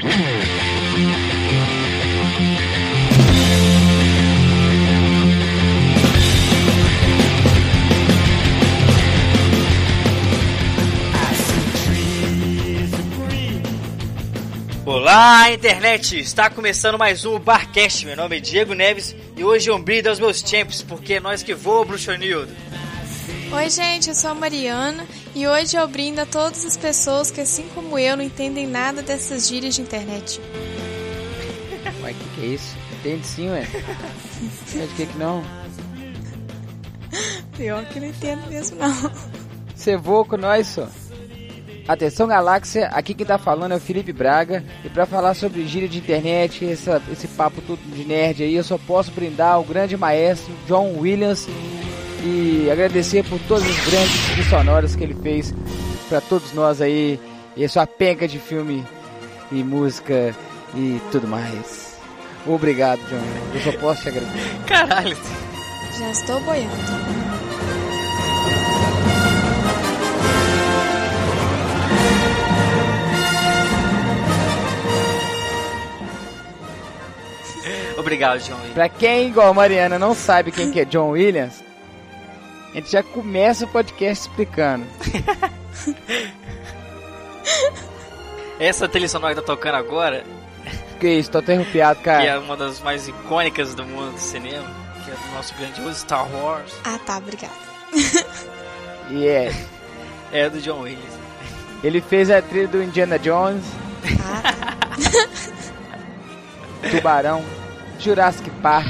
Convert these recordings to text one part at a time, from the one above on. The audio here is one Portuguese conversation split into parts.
Olá, internet! Está começando mais um Barcast. Meu nome é Diego Neves e hoje eu brindo aos meus champs, porque é nós que voa, Bruxonildo. Oi, gente, eu sou a Mariana e hoje eu brindo a todas as pessoas que, assim como eu, não entendem nada dessas gírias de internet. Ué, que é isso? Entende sim, ué? Entende que não? Pior que não entendo mesmo, não. Você voa com nós, só. Atenção, galáxia, aqui quem tá falando é o Felipe Braga. E pra falar sobre gíria de internet, esse papo tudo de nerd aí, eu só posso brindar ao grande maestro John Williams e agradecer por todas as grandes trilhas sonoras que ele fez pra todos nós aí, e a sua penca de filme e música e tudo mais. Obrigado, John, eu só posso te agradecer. Caralho. Já estou boiando. Obrigado, John Williams. Pra quem, igual a Mariana, não sabe quem que é John Williams, a gente já começa o podcast explicando. Essa trilha sonora que tá tocando agora, Que isso, tô até arrepiado, que cara. é uma das mais icônicas do mundo do cinema, que é do nosso grandioso Star Wars, Ah, tá, obrigada. E é do John Williams. ele fez a trilha do Indiana Jones, Ah, tá. Tubarão, Jurassic Park.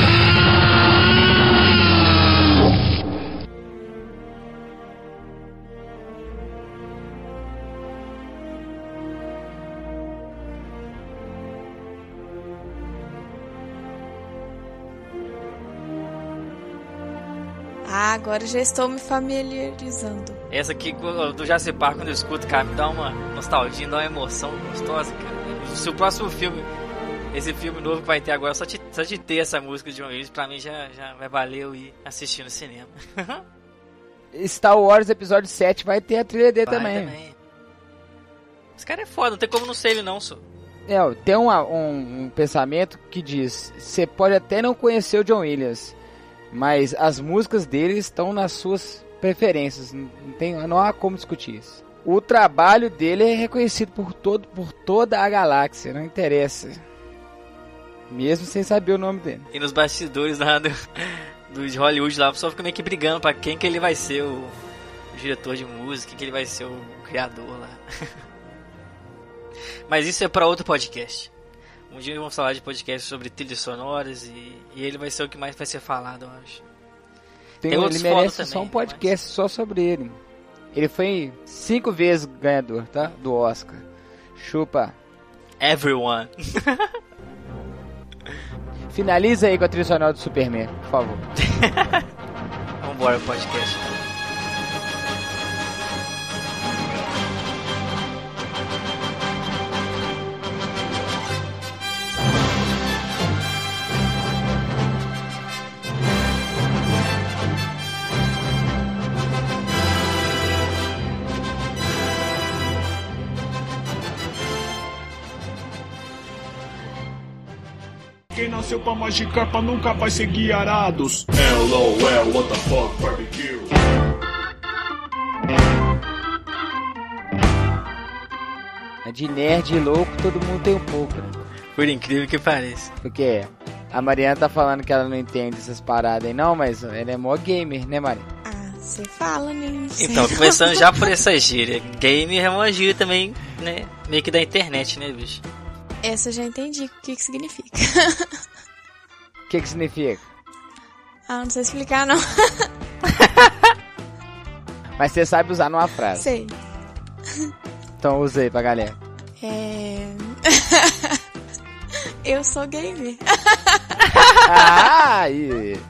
Ah, agora já estou me familiarizando. Essa aqui do Jurassic Park, quando eu escuto, cara, me dá uma nostalgia, me dá uma emoção gostosa, cara. Se o próximo filme, esse filme novo que vai ter agora, só de ter essa música de John Williams, pra mim já vai valer eu ir assistir no cinema. Star Wars Episódio 7 vai ter a trilha dele Vai também. Esse cara é foda, não tem como não ser ele não, só. Tem um pensamento que diz, você pode até não conhecer o John Williams, mas as músicas dele estão nas suas preferências, não há como discutir isso. O trabalho dele é reconhecido por toda a galáxia, não interessa. Mesmo sem saber o nome dele. E nos bastidores lá de Hollywood, lá, o pessoal fica meio que brigando pra quem que ele vai ser o diretor de música, quem que ele vai ser o criador lá. Mas isso é pra outro podcast. Um dia vamos falar de podcast sobre trilhas sonoras e ele vai ser o que mais vai ser falado, eu acho. Tem Ele merece também, só um podcast só sobre ele. Ele foi 5 vezes ganhador, tá? Do Oscar. Chupa. Everyone. Finaliza aí com a trilha sonora do Superman, por favor. Vambora pro podcast. Quem nasceu pra magicar pra nunca vai seguir arados. LOL, what the fuck, barbecue. De nerd e louco, todo mundo tem um pouco, né? Por incrível que pareça. Porque a Mariana tá falando que ela não entende essas paradas aí, não, mas ela é mó gamer, né, Mariana? Ah, você fala, né? Não sei. Então, começando já por essa gíria. Game é uma gíria também, né? Meio que da internet, né, bicho? Essa eu já entendi o que significa. O que significa? Ah, não sei explicar, não. Mas você sabe usar numa frase. Sei. Então usa aí pra galera. Eu sou gamer. Ah, aí.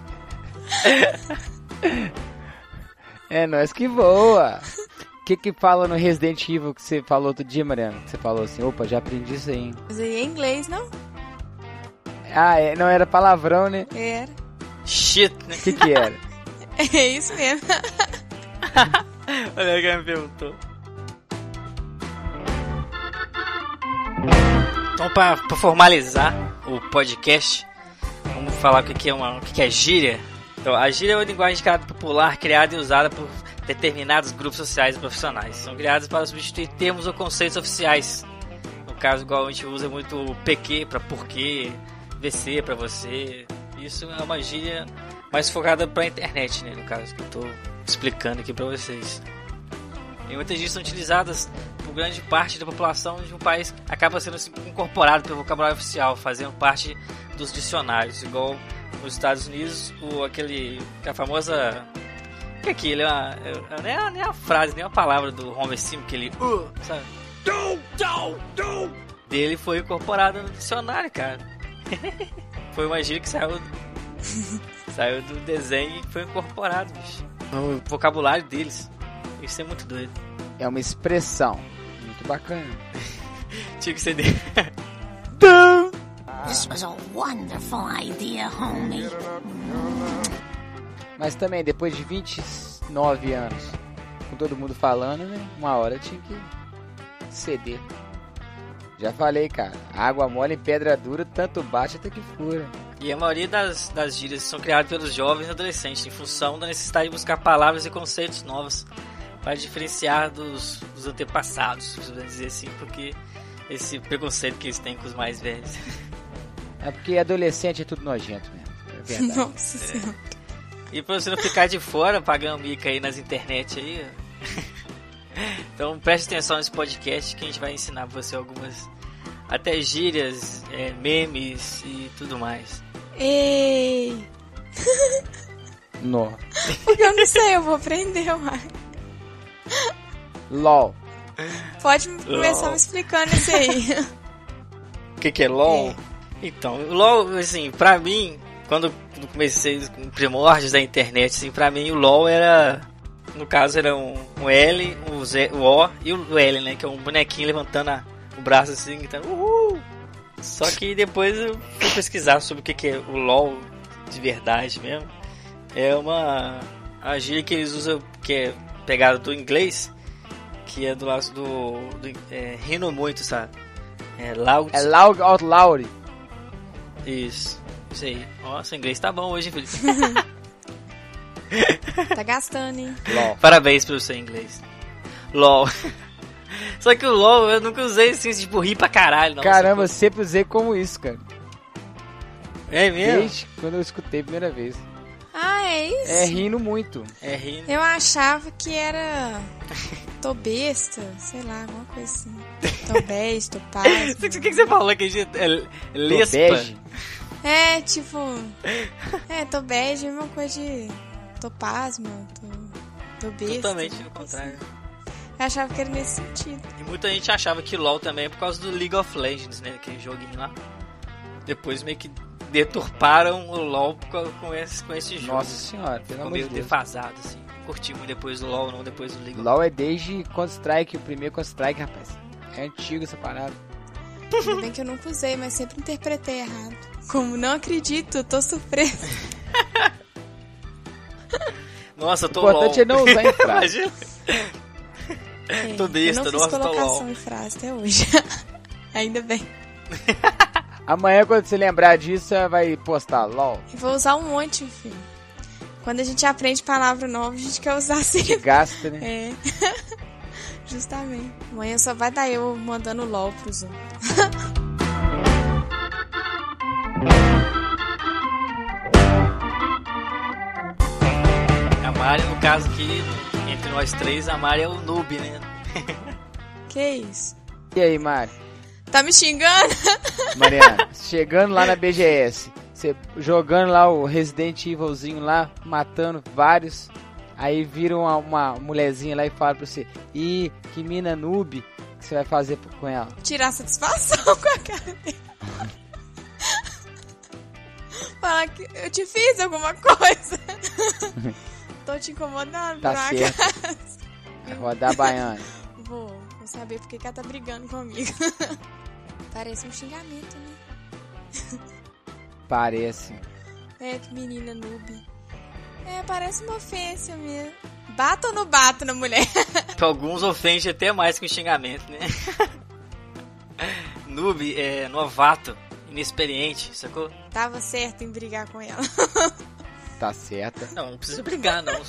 É nós que voa. O que fala no Resident Evil que você falou outro dia, Mariana? Que você falou assim, opa, já aprendi isso aí. Usei em inglês, não? Ah, não era palavrão, né? Era. Shit, né? O que era? É isso mesmo. Olha quem me perguntou. Então, para formalizar o podcast, vamos falar o que é gíria. Então, a gíria é uma linguagem de caráter popular criada e usada por determinados grupos sociais e profissionais. São criadas para substituir termos ou conceitos oficiais. No caso, igual a gente usa muito PQ para porquê, VC para você. Isso é uma gíria mais focada para a internet, né? No caso, que eu estou explicando aqui para vocês. E muitas gírias são utilizadas por grande parte da população de um país que acaba sendo incorporado pelo vocabulário oficial, fazendo parte dos dicionários, igual nos Estados Unidos, a famosa... que aquilo nem é a frase, nem a palavra do Homer Simpson, aquele sabe? Dele foi incorporado no dicionário, cara. Foi uma gíria que saiu do desenho e foi incorporado, bicho, no vocabulário deles. Isso é muito doido. É uma expressão muito bacana. Tinha que ser dele. This was a wonderful idea, homie. Mas também, depois de 29 anos, com todo mundo falando, né? Uma hora tinha que ceder. Já falei, cara. Água mole em pedra dura, tanto bate até que fura. E a maioria das gírias são criadas pelos jovens e adolescentes, em função da necessidade de buscar palavras e conceitos novos para diferenciar dos antepassados, vamos dizer assim, porque esse preconceito que eles têm com os mais velhos. É porque adolescente é tudo nojento mesmo. É verdade. Nossa Senhora. E pra você não ficar de fora, pagando mica aí nas internet aí, então preste atenção nesse podcast que a gente vai ensinar pra você algumas, até gírias, memes e tudo mais. Ei! No. Porque eu não sei, eu vou aprender, uai. LOL. Pode começar me explicando isso aí. O que é LOL? Então, o LOL, assim, pra mim, quando eu comecei com primórdios da internet, assim, pra mim o LOL era, no caso era um L, o O e o L, né, que é um bonequinho levantando o braço assim, gritando uhul! Só que depois eu fui pesquisar sobre o que é o LOL de verdade mesmo. É a gíria que eles usam, que é pegada do inglês, que é do lado rindo muito, sabe? É loud. É loud out loud. Isso aí. Nossa, o inglês tá bom hoje, Felipe. Tá gastando, hein? LOL. Parabéns pelo seu inglês. LOL. Só que o LOL eu nunca usei assim, tipo, rir pra caralho. Não. Caramba, eu sempre usei como isso, cara. É mesmo? Desde quando eu escutei a primeira vez. Ah, é isso? É rindo muito. É rindo. Eu achava que era tô besta, sei lá, alguma coisa assim. Tô besta, tô paz. O que você falou que a gente é lespa? Bege? É, tipo... tô bege, é uma coisa de... Tô pasma, tô besta. Totalmente o contrário. Eu achava que era nesse sentido. E muita gente achava que LOL também é por causa do League of Legends, né? Aquele joguinho lá. Depois meio que deturparam o LOL com esse jogo. Nossa senhora, pelo amor de meio Deus. defasado, assim. Curti muito depois do LOL, não depois do League of LOL é desde Counter-Strike, o primeiro Counter-Strike, rapaz. É antigo essa parada. Ainda bem que eu nunca usei, mas sempre interpretei errado. Como não acredito, tô surpresa. Nossa, eu tô O importante LOL. é não usar em frase. Imagina. Tô besta, eu não fiz nossa, tô colocação LOL. em frase até hoje. Ainda bem. Amanhã, quando você lembrar disso, você vai postar LOL. Eu vou usar um monte, filho. Quando a gente aprende palavra nova, a gente quer usar sempre. Gasta, né? É. Justamente. Amanhã só vai dar eu mandando LOL pros outros. A Mari, no caso aqui, entre nós três, a Mari é o noob, né? Que isso? E aí, Mari? Tá me xingando? Mariana, chegando lá na BGS, você jogando lá o Resident Evilzinho lá, matando vários, aí vira uma mulherzinha lá e fala pra você: ih, que mina noob, que você vai fazer com ela? Tirar satisfação com a cara dele. Falar que eu te fiz alguma coisa. Tô te incomodando, Tá por certo. acaso. Vai rodar baiana. Vou saber porque que ela tá brigando comigo. Parece um xingamento, né? Parece. É, que menina noob. É, parece uma ofensa mesmo. Bato ou não bato na mulher? Pra alguns ofende até mais que um xingamento, né? noob é novato, inexperiente, sacou? Tava certo em brigar com ela. Tá certa. Não precisa brigar, não.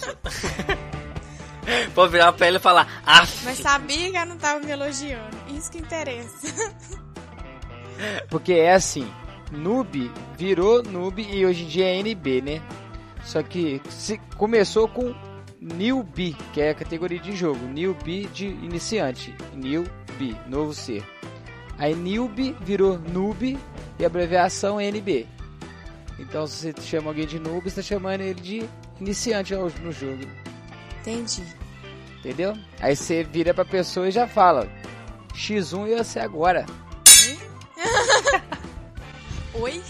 Pode virar pra ela e falar, Mas sabia que ela não tava me elogiando. Isso que interessa. Porque é assim, noob virou noob e hoje em dia é NB, né? Só que começou com newbie, que é a categoria de jogo. Newbie de iniciante. Newbie, novo ser. Aí newbie virou noob e a abreviação é NB. Então se você chama alguém de noob, você tá chamando ele de iniciante no jogo. Entendi. Entendeu? Aí você vira pra pessoa e já fala: X1 e você agora. Oi?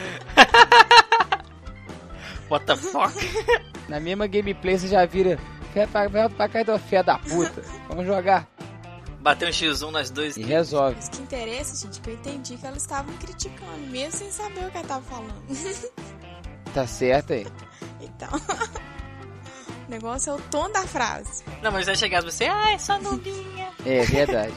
what the fuck? Na mesma gameplay você já vira: vai pra cá do fé da puta. Vamos jogar. Bateu um X1 nas duas. E resolve. Mas que interessa, gente, que eu entendi que elas estavam me criticando, mesmo sem saber o que ela tava falando. Tá certo aí. Então, o negócio é o tom da frase. Não, mas vai chegar você, é só noobinha. É verdade.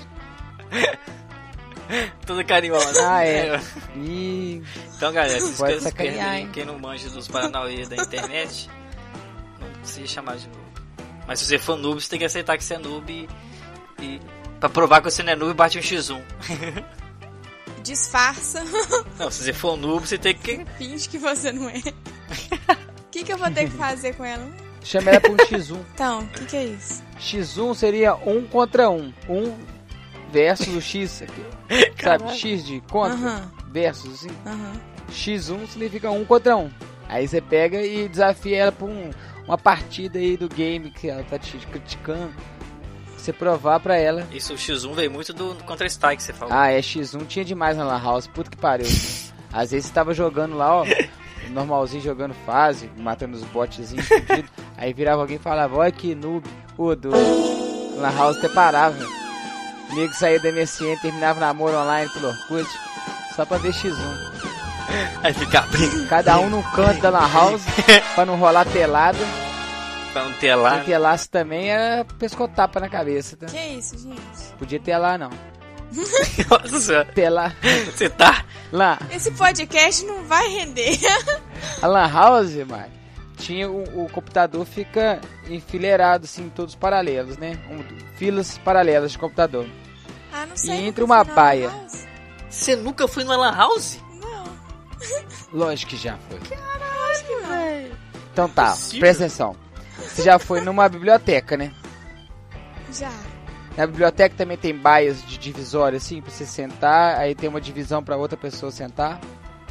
Tudo carinhoso. E... Então, galera, essas Pode coisas sacanear, perderem, hein? quem não manja dos paranauê da internet, não precisa chamar de noob. Mas se você for noob, você tem que aceitar que você é noob e pra provar que você não é noob, bate um X1. Disfarça. Não, se você for noob, você tem que... Finge que você não é. O que eu vou ter que fazer com ela? chama ela pra um X1. Então, o que é isso? X1 seria 1 contra 1. 1 versus o X. Sabe? X de contra versus, assim. X1 significa 1 contra 1. Aí você pega e desafia ela pra uma partida aí do game que ela tá te criticando. Você provar pra ela. Isso, o X1 veio muito do Counter-Strike que você falou. Ah, é, X1 tinha demais na Lan House. Puta que pariu. Às vezes você tava jogando lá, ó, normalzinho, jogando fase, matando os botzinhos. Aí virava alguém e falava: olha que noob. Pô, do Lan House até parava. O nego saía da MSN, terminava namoro online pelo Orkut. Só pra ver X1. Aí fica cada um num canto da Lan House pra não rolar telada. Pra não ter lá. Se telasse também era pescotapa na cabeça, tá? Que isso, gente? Podia telar não. Nossa senhora. Telar. Você tá? Lá. Esse podcast não vai render. A Lan House, mano, tinha o computador fica enfileirado assim, todos paralelos, né? Filas paralelas de computador. Ah, não sei. E entre uma baia. Você nunca foi numa Lan House? Não. Lógico que já foi. Caralho, velho. Então tá, Possível. presta atenção. Você já foi numa biblioteca, né? Já. Na biblioteca também tem baias de divisório assim, pra você sentar, aí tem uma divisão pra outra pessoa sentar.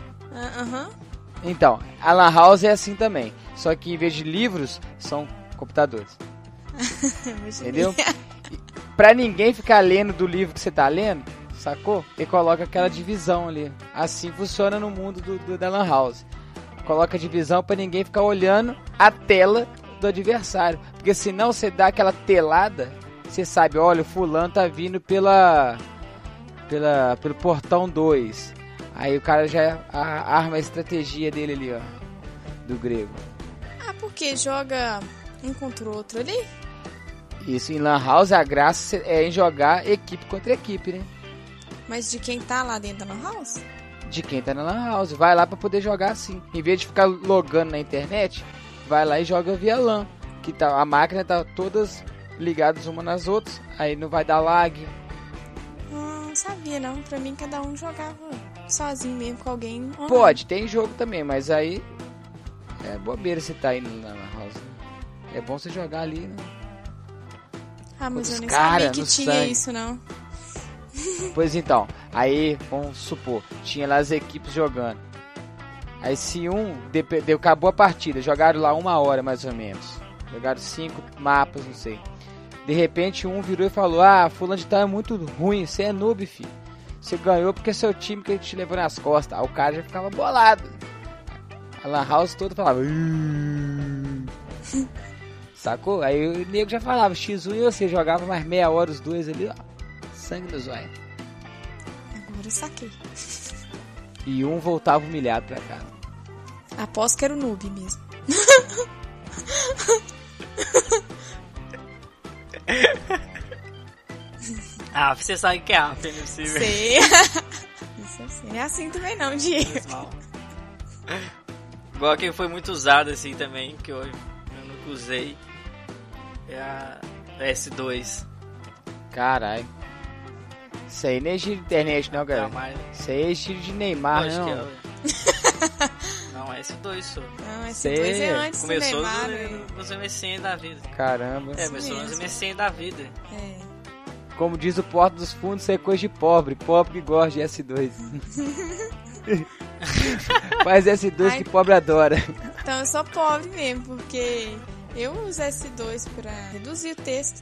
Então, a Lan House é assim também. Só que em vez de livros, são computadores. Entendeu? Pra ninguém ficar lendo do livro que você tá lendo, sacou? Ele coloca aquela divisão ali. Assim funciona no mundo da Lan House. Coloca a divisão pra ninguém ficar olhando a tela do adversário. Porque senão você dá aquela telada, você sabe, olha, o fulano tá vindo pelo portão 2. Aí o cara já arma a estratégia dele ali, ó. Do grego. Ah, porque joga um contra o outro ali? Isso, em Lan House a graça é em jogar equipe contra equipe, né? Mas de quem tá lá dentro da Lan House? De quem tá na Lan House. Vai lá pra poder jogar assim. Em vez de ficar logando na internet, vai lá e joga via LAN. Que tá, a máquina tá todas ligadas uma nas outras. Aí não vai dar lag. Não sabia não. Pra mim cada um jogava sozinho mesmo com alguém online. Pode, tem jogo também, mas aí é bobeira você tá indo na Lan House. É bom você jogar ali, né? Ah, mas Os eu nem cara sabia que no tinha sangue. isso não. Pois então, aí, vamos supor, tinha lá as equipes jogando. Aí se acabou a partida, jogaram lá 1 hora mais ou menos. Jogaram 5 mapas, não sei. De repente um virou e falou: ah, fulano de tal é muito ruim, você é noob, filho. Você ganhou porque é seu time que te levou nas costas. Aí o cara já ficava bolado. A Lan House toda falava: sacou? Aí o nego já falava X1 e você jogava mais meia hora os dois ali, ó. Sangue no zóio. Agora eu saquei. E um voltava humilhado pra casa. Aposto que era o noob mesmo. Ah, você sabe que é AF, não é possível. Sei. Não é assim também não, Diego. Igual que foi muito usado assim também, que eu nunca usei. É a S2. Caralho. Isso aí nem é giro de internet, não, galera. Isso aí é giro de Neymar, Acho não. que é. Não, é S2 só. Não, S2 Sei. é antes Começou do Neymar. nos MSN da vida. Caramba. Começou nos MSN da vida. É. Como diz o Porto dos Fundos, isso é coisa de pobre. Pobre que gosta de S2. Faz S2 que pobre adora. Então eu sou pobre mesmo, porque eu uso S2 pra reduzir o texto.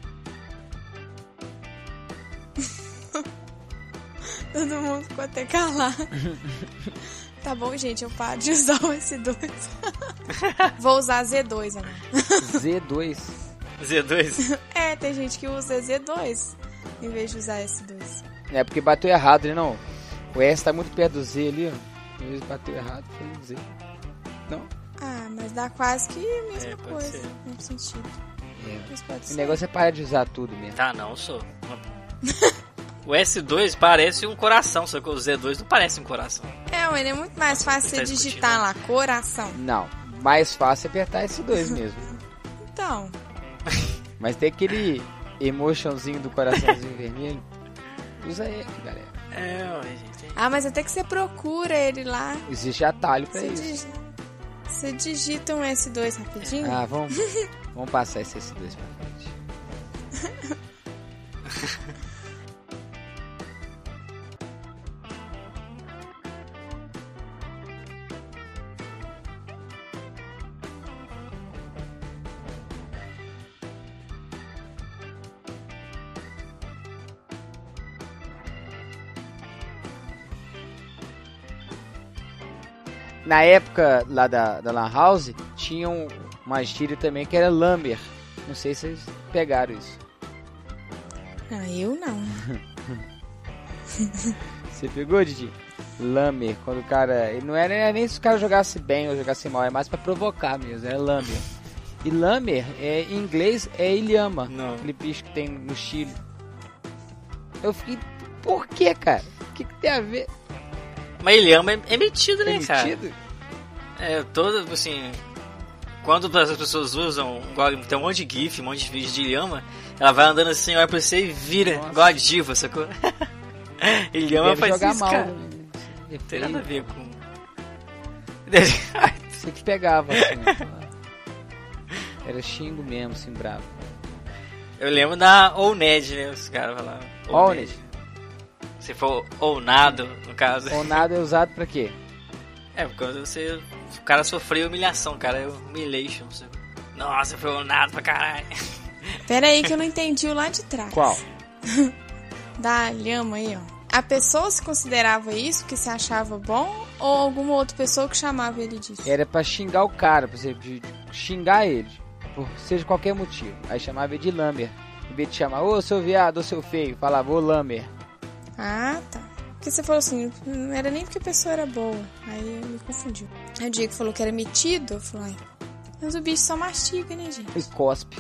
Todo mundo ficou até calado. Tá bom, gente, eu paro de usar o S2. Vou usar Z2 agora. Z2. Z2? É, tem gente que usa Z2 em vez de usar S2. É porque bateu errado, né? Não. O S tá muito perto do Z ali, ó. Às vezes bateu errado, foi o Z. Não? Ah, mas dá quase que a mesma pode coisa. ser. No sentido. Mas pode O ser. negócio é parar de usar tudo mesmo. Tá, não, sou. O S2 parece um coração, só que o Z2 não parece um coração. É, mas é muito mais fácil você digitar lá, coração. Não. Mais fácil é apertar S2 mesmo. Então, Mas tem aquele emotionzinho do coraçãozinho vermelho. Usa ele, galera. Gente. ah, mas até que você procura ele lá. Existe atalho pra Você, isso. você digita um S2 rapidinho. Ah, vamos passar esse S2 pra frente. Na época lá da Lan House, tinha uma gíria também que era Lamber. Não sei se vocês pegaram isso. Ah, eu não. Você pegou, Didi? Lamber, quando o cara... Ele não era nem se o cara jogasse bem ou jogasse mal, é mais pra provocar mesmo, era Lamber. E Lamber, em inglês, é ilhama. Não. Aquele bicho que tem no Chile. Eu fiquei... Por que, cara? O que tem a ver? Mas ele ama é metido, né, cara? Metido? É, todo, assim... Quando as pessoas usam... Tem um monte de gif, um monte de vídeo de Ilhama, ela vai andando assim, olha pra você e vira. Nossa. Igual a diva, sacou? Ilhama Deve faz jogar isso, mal. cara. Né? Não tem nada a ver com... Você que pegava, assim. Era xingo mesmo, assim, bravo. Eu lembro da Oned, né? Os caras falavam. Oned. Se for Onado, no caso. Onado é usado pra quê? É, porque o cara sofreu humilhação, cara. Humiliation. Nossa, foi Onado pra caralho. Pera aí que eu não entendi o lá de trás. Qual? Da lhama aí, ó. A pessoa se considerava isso, que se achava bom, ou alguma outra pessoa que chamava ele disso? Era pra xingar o cara, por exemplo, de xingar ele, por seja qualquer motivo. Aí chamava ele de Lamber. Em vez de chamar, ô seu viado, ô seu feio, falava, ô Lamber. Ah, tá. Porque você falou assim, não era nem porque a pessoa era boa. Aí eu me confundi. Aí o Diego falou que era metido, eu falei, mas o bicho só mastiga, né, gente? E cospe.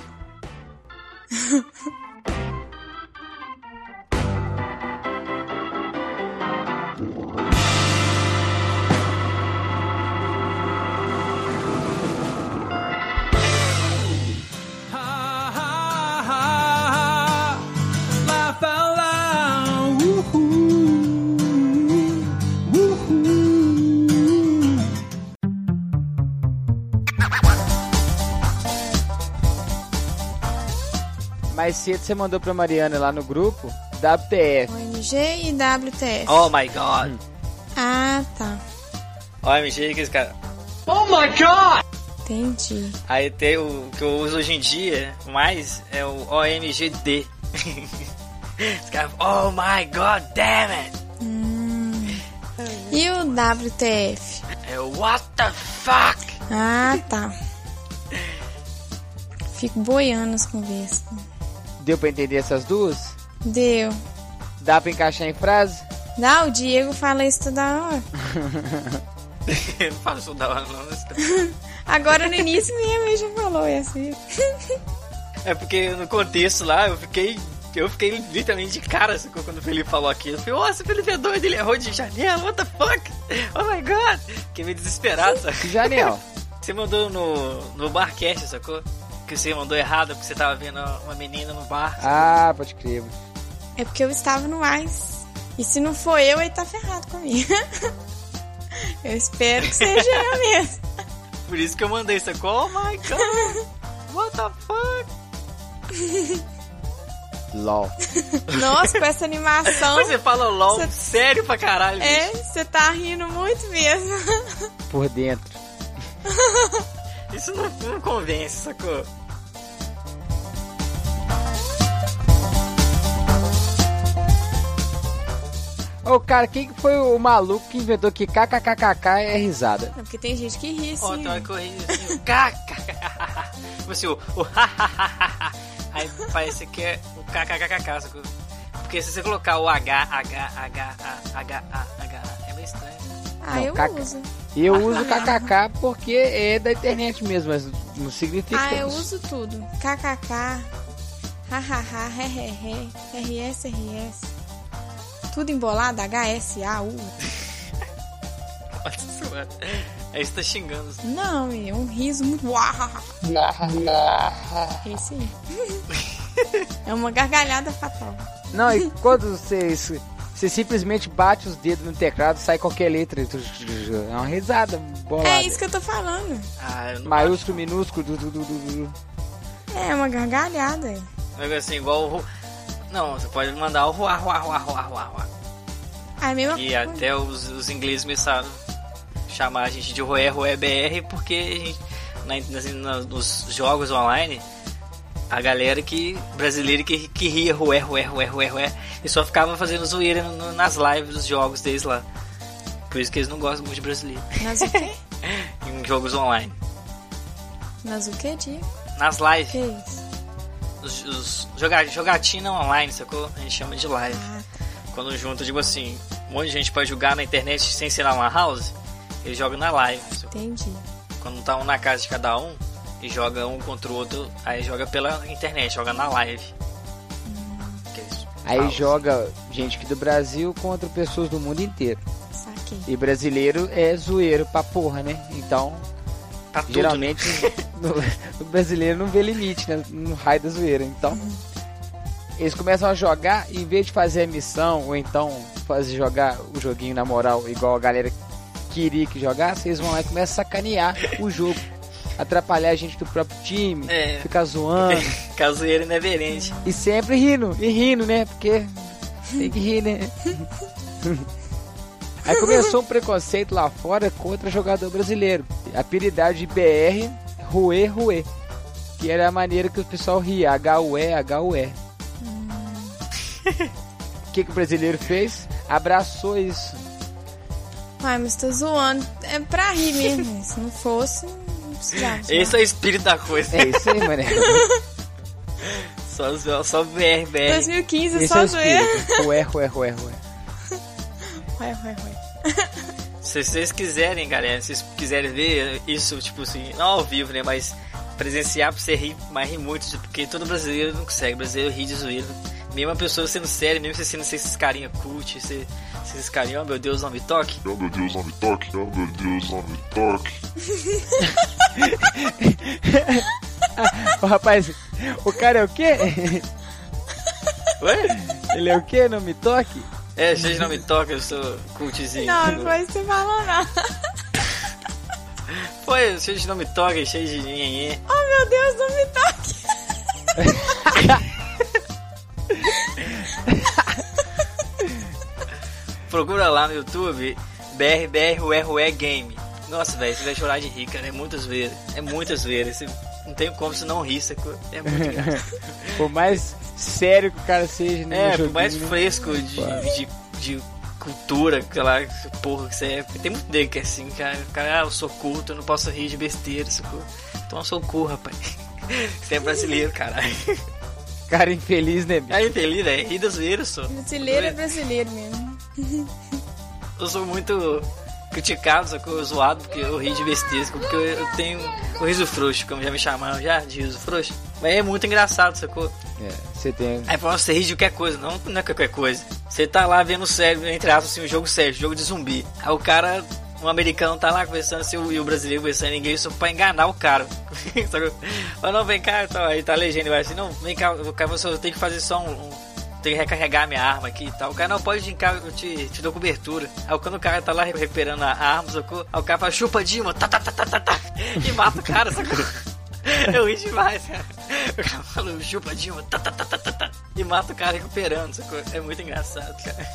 Mais cedo você mandou pra Mariana lá no grupo WTF. OMG e WTF. Oh my god. Ah, tá. OMG, que esse cara. Entendi. Aí tem o que eu uso hoje em dia, mais é o OMGD. Os caras, oh my god, damn it. E o WTF? É o what the fuck. Ah, tá. Fico boiando as conversas. Deu pra entender essas duas? Deu. Dá pra encaixar em frase? Não, o Diego fala isso toda hora. Não fala isso da hora, não. Agora no início mesmo ele já falou essa aí. É porque no contexto lá eu fiquei Eu fiquei literalmente de cara, sacou? Quando o Felipe falou aquilo. Eu falei, nossa, o Felipe é doido, ele errou de janela, what the fuck? Oh my god! Fiquei meio desesperado, sacou? Que janela? Você mandou no Barcast, sacou? Que você mandou errado porque você tava vendo uma menina no bar. Sacou? Ah, pode crer. É porque eu estava no mais. E se não for eu, ele tá ferrado comigo. Eu espero que seja eu mesmo. Por isso que eu mandei, sacou? Oh my god! What the fuck? LOL. Nossa, com essa animação. Você fala LOL Você- sério pra caralho, É, bicho. você tá rindo muito mesmo. Por dentro. Isso não convence, sacou? Ô, cara, quem que foi o maluco que inventou que kkkk é risada? Não, porque tem gente que ri assim. Ó, tem hora que eu ri assim, o kkkk. Tipo assim, o aí parece que é o kkkk, sacou? Porque se você colocar o H, é meio estranho. Ah, Não, eu caca. uso. Eu uso kkk porque é da internet mesmo, mas não significa Ah, eu isso. uso tudo. KKK, hahaha, hehehe, RS. Tudo embolado, HSAU. Nossa, mano. Aí você tá xingando. Não, é um riso muito. Esse aí. É uma gargalhada fatal. Não, e quando você simplesmente bate os dedos no teclado, sai qualquer letra. É uma risada bolada. É isso que eu tô falando. Ah, eu não Maiúsculo, minúsculo, É uma gargalhada. acho. Um negócio assim, igual o... Não, você pode mandar o ruá. Ah, é a mesma E coisa. até os ingleses começaram a chamar a gente de rué BR, porque a gente, nos jogos online, a galera brasileira que ria rué, e só ficava fazendo zoeira nas lives dos jogos deles lá. Por isso que eles não gostam muito de brasileiro. Nas o quê? Em jogos online. Nas o quê, Diego? Nas lives, Que isso? jogatina online, sacou? A gente chama de live. Ah, Quando junta, tipo assim, um monte de gente pode jogar na internet sem ser na lan house, eles jogam na live. Sacou? entendi. Quando tá um na casa de cada um e joga um contra o outro, aí joga pela internet, joga na live. Que eles Aí falam joga gente aqui do Brasil contra pessoas do mundo inteiro. Saquei. E brasileiro é zoeiro pra porra, né? Então, assim, tá tudo, geralmente, o brasileiro não vê limite, né? No raio da zoeira. Então, eles começam a jogar, e em vez de fazer a missão, ou então jogar o joguinho na moral, igual a galera queria que jogasse, eles vão lá e começam a sacanear o jogo. Atrapalhar a gente do próprio time, É. ficar zoando. Casoeira ineverente. E sempre rindo, né? Porque tem que rir, né? Aí começou um preconceito lá fora contra jogador brasileiro. Apelidado de BR, Ruê. Que era a maneira que o pessoal ria, H-U-E. O que o brasileiro fez? Abraçou isso. Ai, mas tô zoando. É pra rir mesmo. Se não fosse, não precisava. Esse é o espírito da coisa. É isso aí, mané. Só BR. 2015 Esse só é o zoeira. espírito. Rué. Ué. Se vocês quiserem, galera, se vocês quiserem ver isso, tipo assim, não ao vivo, né, mas presenciar pra você rir, mas rir muito, porque todo brasileiro não consegue, o brasileiro ri de zoeira. Mesmo a pessoa sendo séria, mesmo você sendo esses carinha cult, esses carinha, oh meu Deus, não me toque. Oh meu Deus, não me toque. Oh meu Deus, não me toque. Ô, rapaz, o cara é o quê? Oi? Ele é o quê? Não me toque? É, cheio de não me toque, eu sou cultzinho. Não foi isso que você falou, não. Foi, cheio de não me toque, cheio de nhenhê. Oh, meu Deus, não me toque. Procura lá no YouTube, BR Game. Nossa, velho, você vai chorar de rir, cara, é muita zoeira. Você não tem como você não rir, sacou? É muito engraçado. Por mais sério que o cara seja, né? É, por mais fresco de cultura, aquela porra que você é. Tem muito dele que é assim, cara. O cara, eu sou culto, eu não posso rir de besteira, sacou? Então eu sou cu, rapaz. Você é brasileiro, caralho. Cara infeliz, né, bicho? Aí, feliz, é rir da zoeira, só. Brasileiro é brasileiro mesmo. Eu sou muito criticado, sacou? Zoado, porque eu ri de besteira, sacou? Porque eu tenho o riso frouxo, como já me chamaram já, de riso frouxo. Mas é muito engraçado, sacou? Você tem... Aí pra você rir de qualquer coisa, não é qualquer coisa. Você tá lá vendo sério, entre aspas, assim, um jogo sério, jogo de zumbi. Aí o cara, um americano tá lá conversando assim, e o brasileiro conversando em inglês só pra enganar o cara. Mas não, vem cá, então, aí tá a legenda, vai assim, não, vem cá, eu tenho que fazer só tem que recarregar minha arma aqui e tal. O cara não pode vir cá, eu te dou cobertura. Aí quando o cara tá lá recuperando a arma, sacou? Aí o cara fala, chupa Dilma, tá, e mata o cara, sacou? Eu ri demais, cara. O cara falou, chupa Dilma, tá, e mata o cara recuperando, sacou? É muito engraçado, cara.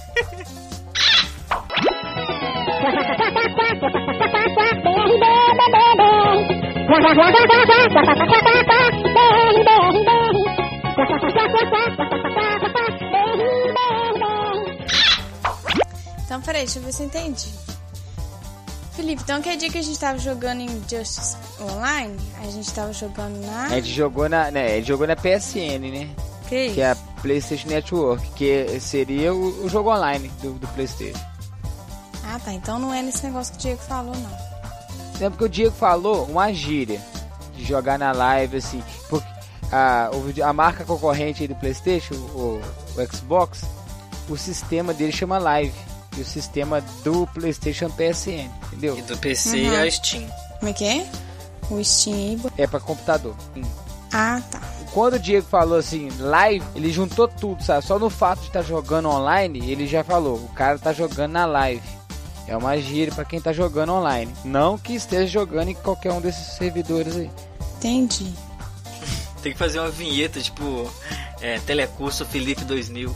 Então, peraí, deixa eu ver se eu entendi. Felipe, então quer dizer que a gente tava jogando em Justice Online? A gente tava jogando na... A gente jogou na PSN, né? Que é a PlayStation Network, que seria o jogo online do PlayStation. Ah, tá. Então não é nesse negócio que o Diego falou, não. Não, porque o Diego falou uma gíria de jogar na live, assim, porque a marca concorrente aí do PlayStation, o Xbox, o sistema dele chama Live. E o sistema do PlayStation PSN, entendeu? E do PC é a Steam. Como é que é? O Steam é pra computador. Ah, tá. Quando o Diego falou assim, live, ele juntou tudo, sabe? Só no fato de estar jogando online, ele já falou, o cara tá jogando na live. É uma gíria pra quem tá jogando online. Não que esteja jogando em qualquer um desses servidores aí. Entendi. Tem que fazer uma vinheta, tipo, Telecurso Felipe 2000.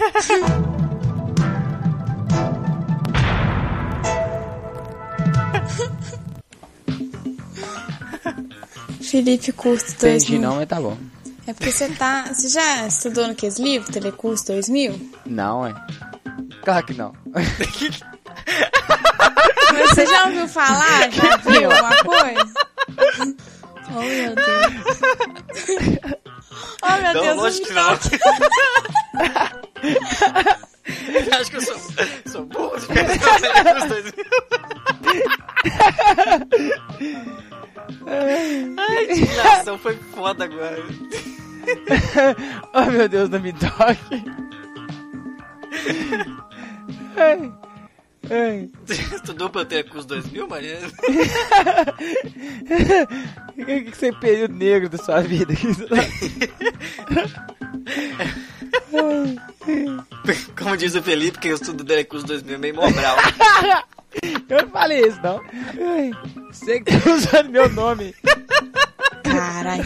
Felipe Curso 2000. Entendi não, mas tá bom. É porque você já estudou no Ques Livro, Telecurso 2000? Não, é. Claro que não. Mas você já ouviu falar? Já viu alguma coisa? Oh, meu Deus. Oh, meu Deus, lógico que não. Eu acho que eu sou burro de pensar no Telecurso 2000. Ai, que indignação, foi foda agora. Oh, meu Deus, não me toque. Ai. Estudou pelo Telecurso 2000, Mariana? Que você é período negro da sua vida? Como diz o Felipe, que eu estudo Telecurso 2000 meio Mobral. Eu não falei isso, não. Você que tá usando meu nome. Caralho.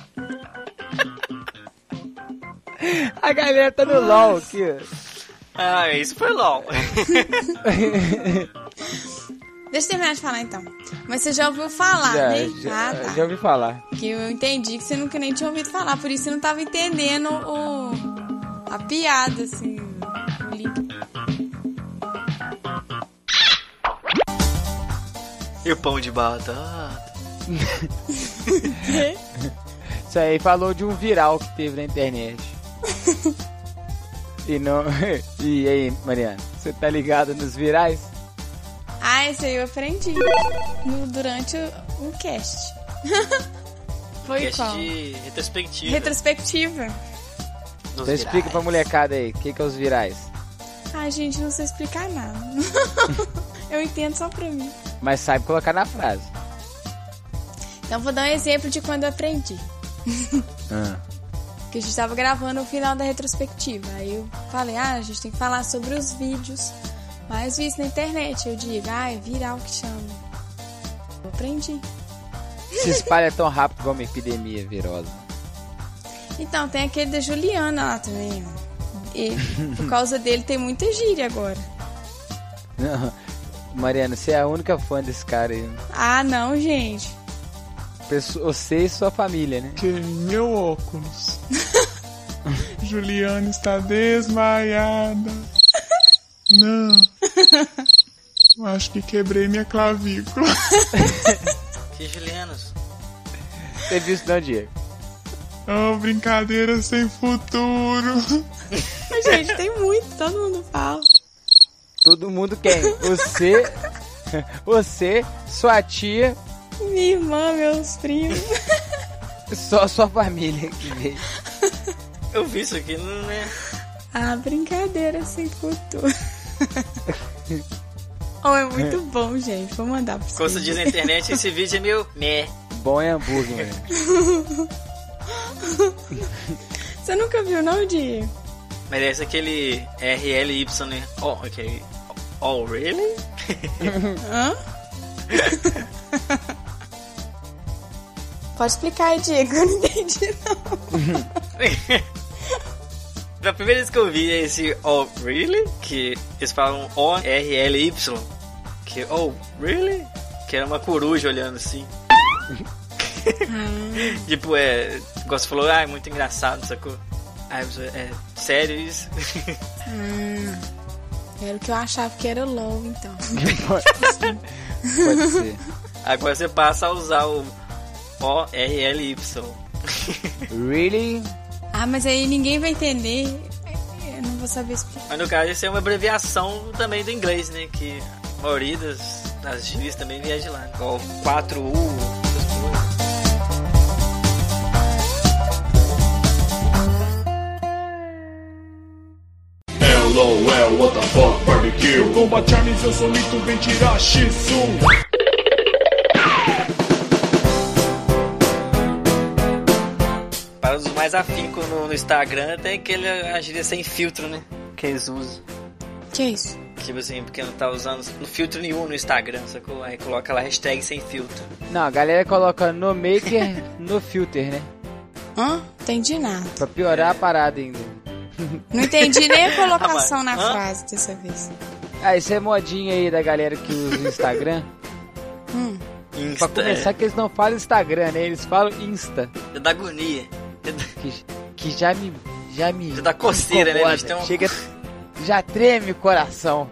A galera tá no LOL aqui. Ah, isso foi LOL. Deixa eu terminar de falar, então. Mas você já ouviu falar, né? Tá. Já ouvi falar. Que eu entendi que você nunca nem tinha ouvido falar. Por isso você não tava entendendo a piada, assim. O link. E o pão de batata? Isso aí falou de um viral que teve na internet. E aí, Mariana, você tá ligada nos virais? Ah, esse aí eu aprendi durante o cast. Foi cast qual? De retrospectiva. Retrospectiva. Então explica pra molecada aí, o que é os virais? Ai, gente, não sei explicar nada. Eu entendo só pra mim. Mas sabe colocar na frase. Então vou dar um exemplo de quando eu aprendi. Que a gente tava gravando o final da retrospectiva. Aí eu falei, a gente tem que falar sobre os vídeos mais vistos na internet. Eu digo, é viral que chama. Eu aprendi. Se espalha tão rápido igual uma epidemia virosa. Então, tem aquele da Juliana lá também, ó. E por causa dele tem muita gíria agora. Não, Mariana, você é a única fã desse cara aí. Ah, não, gente. Você e sua família, né? Que meu óculos. Juliana está desmaiada. Não. Acho que quebrei minha clavícula. Que Julianos? Você viu isso não, Diego? Oh, brincadeira sem futuro. Gente, tem muito, todo mundo fala. Todo mundo quem? Você, sua tia... Minha irmã, meus primos. Só sua família que veio. Eu vi isso aqui, não é? Ah, brincadeira sem futuro. Oh, é muito bom, gente. Vou mandar pra vocês. Como se diz na internet, esse vídeo é meio meh. Bom é hambúrguer, velho. Você nunca viu, não, Di? Merece aquele RLY, né? Oh, ok. Oh, really? Hã? Pode explicar aí, Diego. Eu não entendi, não. A primeira vez que eu vi esse oh, really? Que eles falam O-R-L-Y. Que, oh, really? Que era uma coruja olhando assim. Tipo, igual você falou, é muito engraçado, sacou? Aí sério isso? Era o que eu achava que era LOL, então. Pode ser. Agora você passa a usar o O-R-L-Y. Really? Ah, mas aí ninguém vai entender. Eu não vou saber explicar. Mas no caso, isso é uma abreviação também do inglês, né? Que a maioria das gírias também vier de lá. Igual 4U, essas coisas. LOL, what the fuck, barbecue. Combat Charms, eu sou Nito, vem tirar X1. Para os mais afincos no Instagram, tem a gíria sem filtro, né? Que eles usam. Que isso? Tipo assim, porque não tá usando filtro nenhum no Instagram, sacou? Aí coloca lá hashtag sem filtro. Não, a galera coloca no maker, no filter, né? Hã? Entendi nada. Pra piorar a parada ainda. Não entendi nem a colocação na frase dessa vez. Ah, isso é modinha aí da galera que usa o Instagram. Insta, Pra começar que eles não falam Instagram, né? Eles falam Insta. É da agonia. Que já me Já dá coceira, né, bicho? incomoda. Chega, já treme o coração.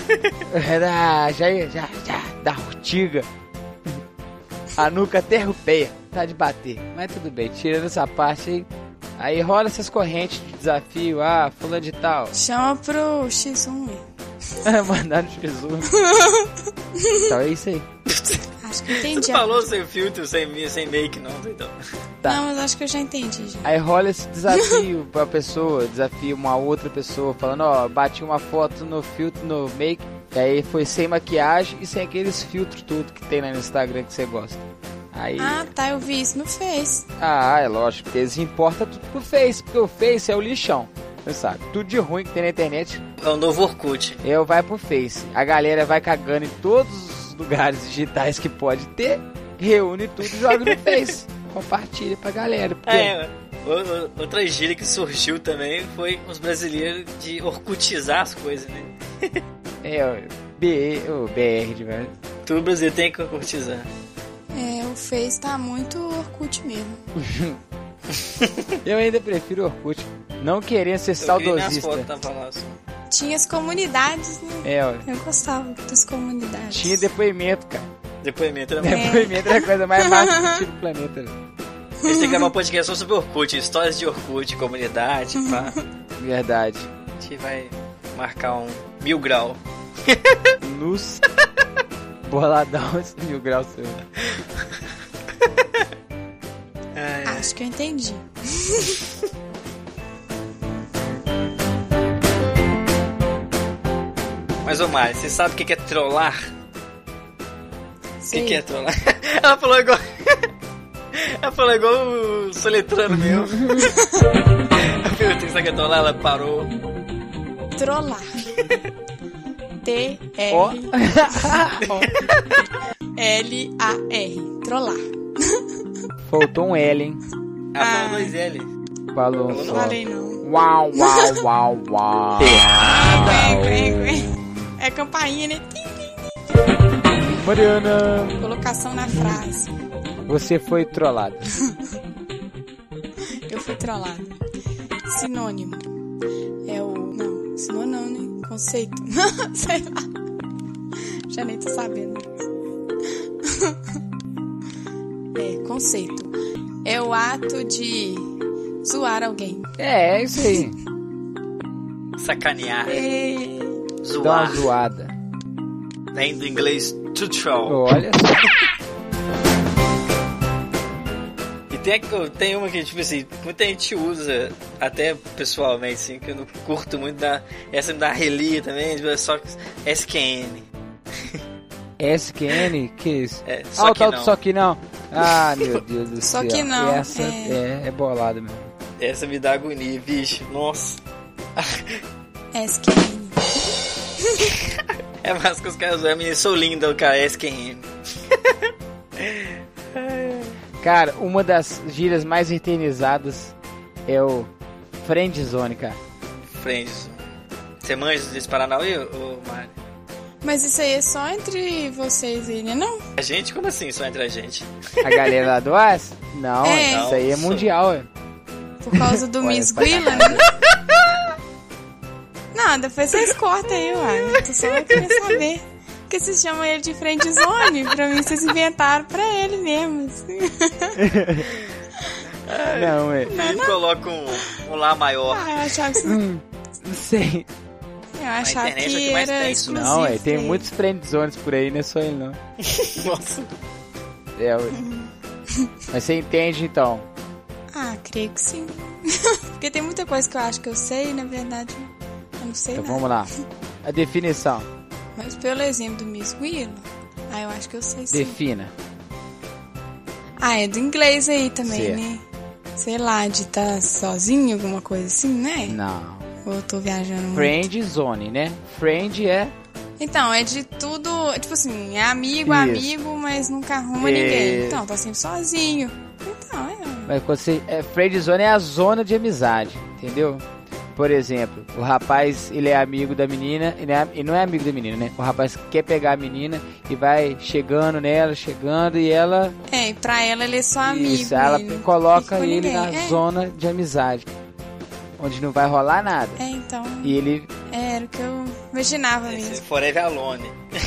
já dá urtiga. A nuca até rupeia. Tá de bater. Mas tudo bem, tirando essa parte aí. Aí rola essas correntes de desafio. Ah, fulano de tal. Chama pro X1. Mandar no Jesus. Então é isso aí. Acho que eu entendi. Você falou sem filtro, sem make, não, então. Tá. Não, mas acho que eu já entendi. Já. Aí rola esse desafio pra pessoa, desafia uma outra pessoa, falando, ó, bati uma foto no filtro, no make, e aí foi sem maquiagem e sem aqueles filtros tudo que tem lá no Instagram que você gosta. Aí... Ah, tá, eu vi isso no Face. Ah, é lógico, porque eles importam tudo pro Face, porque o Face é o lixão, você sabe, tudo de ruim que tem na internet. É o novo Orkut. Vai pro Face, a galera vai cagando em todos os lugares digitais que pode ter, reúne tudo e joga no Face. Compartilha pra galera. Porque... Outra gíria que surgiu também foi os brasileiros de orkutizar as coisas, né? o BR de velho. Todo brasileiro tem que orkutizar. O Face tá muito Orkut mesmo. Eu ainda prefiro Orkut. Não querendo ser saudosista. Tinha as comunidades, né? Eu gostava das comunidades. Tinha depoimento, cara. Depoimento era Depoimento era a coisa mais massa do planeta. A gente tem que gravar um podcast só sobre Orkut, histórias de Orkut, comunidade, pá. Verdade. A gente vai marcar um 1000 grau. Luz. Boladão esse 1000 graus seu. Acho que eu entendi. Mas, ô Mari, você sabe o que é trollar? O que é trollar? Ela falou igual o soletrano meu. Eu perguntei se é trollar, ela parou. Trollar. T-R-O-L-A-R. Trollar. Faltou um L, hein? Falou 2 L. Falou não só. falei não. Uau. É campainha, né? Mariana. Colocação na frase. Você foi trollada. Eu fui trollada. Sinônimo. Não, sinônimo não, né? Conceito. Sei lá. Já nem tô sabendo. Conceito. É o ato de zoar alguém. É isso aí. Sacanear. Zoar. Dá uma zoada. Vem do inglês to troll. Olha só. E Tem uma que, tipo assim, muita gente usa, até pessoalmente, assim, que eu não curto muito. Essa me dá relia também, só SQN. SQN? Que isso? Só o que tal não. do Só Que Não. Ah, meu Deus do céu. Só que não. Essa é bolada mesmo. Essa me dá agonia, bicho. Nossa. SQN. É mais que os caras usam. Eu sou linda, o cara, SQN. Cara, uma das gírias mais eternizadas é o friendzone, cara. Friends. Você manja desse Paranauê, ô Mário? Mas isso aí é só entre vocês aí, né? Não? A gente? Como assim, só entre a gente? A galera lá do As? Não, É. isso aí é mundial, é. Por causa do Olha, Miss tá Gwila, né? Não, depois vocês cortam aí, uai. Eu tô só querendo saber. Porque vocês chamam ele de friendzone. Pra mim, vocês inventaram pra ele mesmo. Assim. Não, é. Coloca um lá maior. Ah, eu achava que, Não sei. eu achava internet é o que que mais era tem isso, exclusivo. Não, é. Tem dele. muitos friendzones por aí, não é só ele, não. Nossa. É, ué. Mas você entende, então. Ah, creio que sim. Porque tem muita coisa que eu acho que eu sei e, na verdade, eu não sei Então nada. vamos lá. A definição. Mas pelo exemplo do Miss Gwila, eu acho que eu sei sim. Defina. É do inglês aí também, Certo. né? Sei lá, de estar sozinho, alguma coisa assim, né? Não. Ou eu tô viajando muito? Friendzone, né? Friend é... Então, é de tudo, tipo assim, é amigo, Isso. amigo, mas nunca arruma Isso. ninguém. Então, tá sempre sozinho. Então, Mas quando você... friendzone é a zona de amizade, entendeu? Por exemplo, o rapaz, ele é amigo da menina, e não é amigo da menina, né? O rapaz quer pegar a menina e vai chegando nela, e ela... e pra ela ele é só amigo. Isso, ela ele não coloca fica com ele ninguém. na zona de amizade, onde não vai rolar nada. Então, E ele... era o que eu imaginava Esse mesmo. Forever Alone.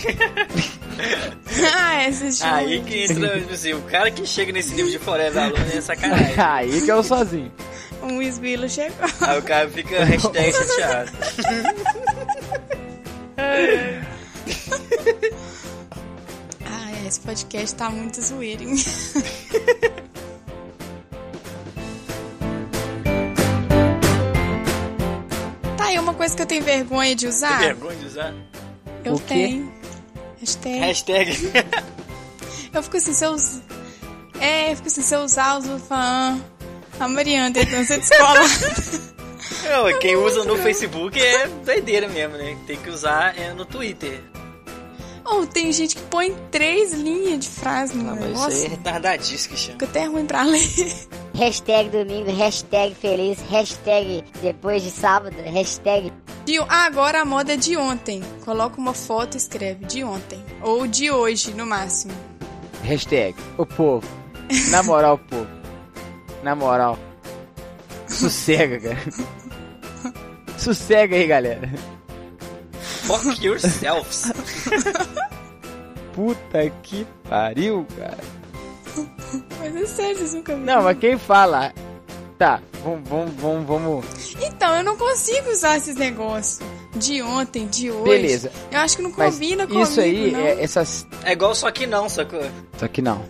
Esse estilo. Aí que entra, tipo assim, o cara que chega nesse nível de Forever Alone é sacanagem. Aí que é o sozinho. O Miss Gwila chegou. Aí o cara fica hashtag chateado. Esse podcast tá muito zoeiro, hein? Tá aí uma coisa que eu tenho vergonha de usar. Tem vergonha de usar? Eu O quê? tenho. Hashtag. Eu fico assim, se eu usar, eu vou falar. A Mariana tentando ser descolada. Não, quem usa no Facebook é doideira mesmo, né? Tem que usar no Twitter. Ou tem gente que põe 3 linhas de frase no Mas negócio. isso aí é retardadíssimo que chama. Fica até ruim pra ler. Hashtag domingo, hashtag feliz, hashtag depois de sábado, hashtag... Agora a moda é de ontem. Coloca uma foto e escreve de ontem. Ou de hoje, no máximo. Hashtag, o povo. Na moral, povo. Na moral. Sossega, cara. Sossega aí, galera. Fuck yourselves. Puta que pariu, cara. Mas é sério, vocês nunca viram. Não, mas quem fala... Tá, vamos... Então, eu não consigo usar esses negócios. De ontem, de hoje. Beleza. Eu acho que não Mas combina comigo, isso aí, não. essas... É igual só que não, sacou? Só que não.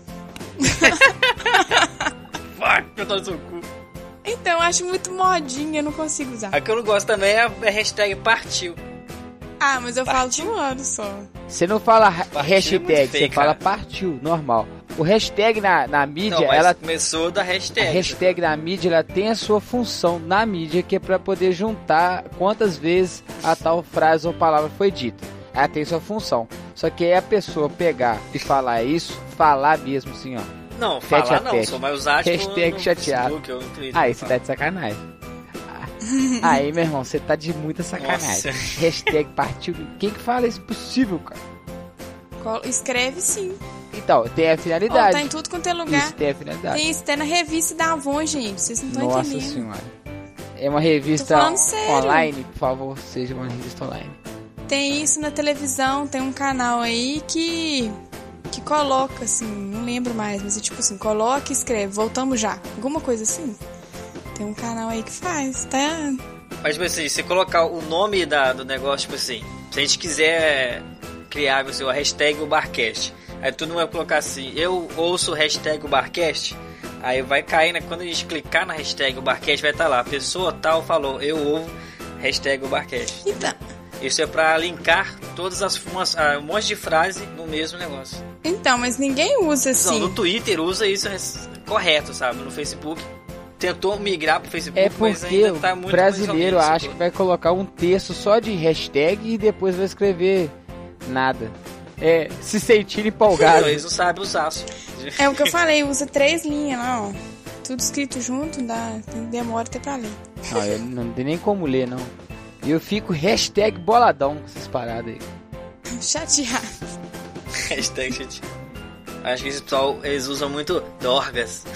Fuck, eu tô no seu cu. Então, eu acho muito modinha, eu não consigo usar. A que eu não gosto também é a hashtag partiu. Mas eu falo zoando só. Você não fala Partiu é muito hashtag, feio, você fala cara. partiu, normal. O hashtag na mídia, Não, mas ela... começou da A hashtag. hashtag na mídia, ela tem a sua função na mídia, que é pra poder juntar quantas vezes a tal frase ou palavra foi dita. Ela tem sua função. Só que aí a pessoa pegar e falar isso, falar mesmo assim, ó. Não, Tete falar a não, tete. só vai usar tipo Hashtag no chateado. Facebook ou no Twitter. Aí você tá de sacanagem. Aí, meu irmão, você tá de muita sacanagem. Nossa. Hashtag partiu. Quem que fala isso possível, cara? Escreve sim. Então, tem a Ó, finalidade. tá em tudo quanto é lugar. Isso tem a finalidade. Tem isso até na revista da Avon, gente. Vocês não estão Nossa entendendo. senhora. É uma revista Tô falando sério. online, por favor, seja uma revista online. Tem isso na televisão, tem um canal aí que coloca, assim, não lembro mais, mas é tipo assim, coloca e escreve, voltamos já. Alguma coisa assim. Tem um canal aí que faz, tá? Mas, tipo assim, se colocar o nome do negócio, tipo assim, se a gente quiser criar a hashtag o Barcast, aí todo mundo vai colocar assim, eu ouço o hashtag o Barcast, Aí vai cair, né? Quando a gente clicar na hashtag o Barcast, vai estar lá. A pessoa tal falou, eu ouvo, hashtag o Barcast. Então, Isso é pra linkar todas um monte de frase no mesmo negócio. mas ninguém usa assim. Não, no Twitter usa isso correto, sabe? No Facebook tentou migrar pro Facebook, É mas porque ainda o tá muito brasileiro mais ou menos, acha que vai colocar um texto só de hashtag e depois vai escrever nada. Se sentir empolgado. Eles não sabem usar. É o que eu falei, usa 3 linhas lá, ó. Tudo escrito junto, demora até pra ler. Não, eu não tem nem como ler, não. E eu fico hashtag boladão com essas paradas aí. Chateado. Hashtag chateado. Acho que esse pessoal, eles usam muito dorgas.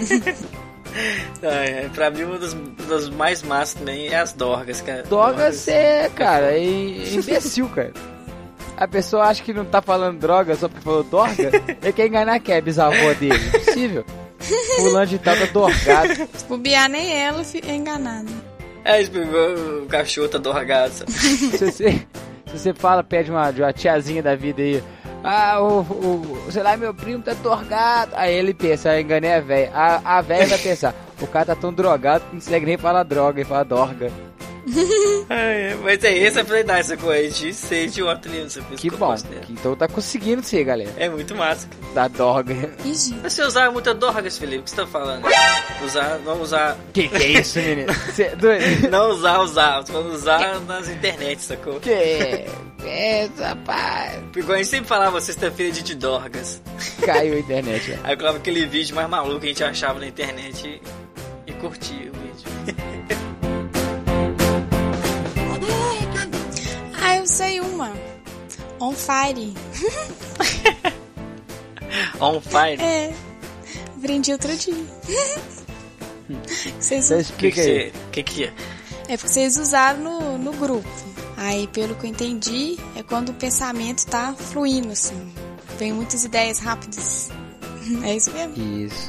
Pra mim, uma das mais massas também é as dorgas, cara. Dorgas cara, é imbecil, cara. A pessoa acha que não tá falando droga só porque falou dorga, ele quer enganar quem é bisavó dele. Impossível. Fulano de tal tá dorgado. Se bobear, nem ela é enganada. Ele pegou o cachorro, tá dorgado. Se você fala, pede de uma tiazinha da vida aí. Sei lá, meu primo tá dorgado. Aí ele pensa, enganei a véia. A véia vai pensar, o cara tá tão drogado que não consegue nem falar droga, ele fala dorga. Mas essa é a verdade, essa coisa. A gente sente o outro mesmo. Que bom, então tá conseguindo ser, galera. É muito massa. Da dorga. Você usava muita dorgas, Felipe? O que você tá falando? Não usar. Que é isso, menino? Não usar. Quando usar nas internet, sacou? Que rapaz? Igual a gente sempre falava, sexta-feira de dorgas. Caiu a internet, Aí eu colocava aquele vídeo mais maluco que a gente achava na internet e curtia o vídeo. Eu sei uma. On Fire. On Fire? Aprendi outro dia. Você explica aí. O que é? É porque vocês usaram no grupo. Aí, pelo que eu entendi, é quando o pensamento tá fluindo, assim. Vem muitas ideias rápidas. É isso mesmo? Isso.